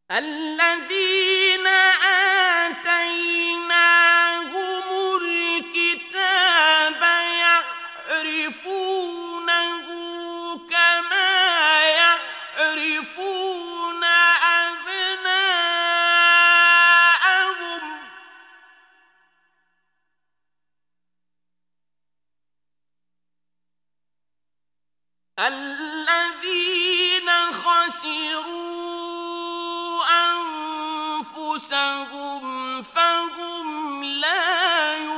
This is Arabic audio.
الذين آتيناهم الكتاب يعرفونه كما يعرفون أبناءهم الذين خسروا أنفسهم فهم لا يؤمنون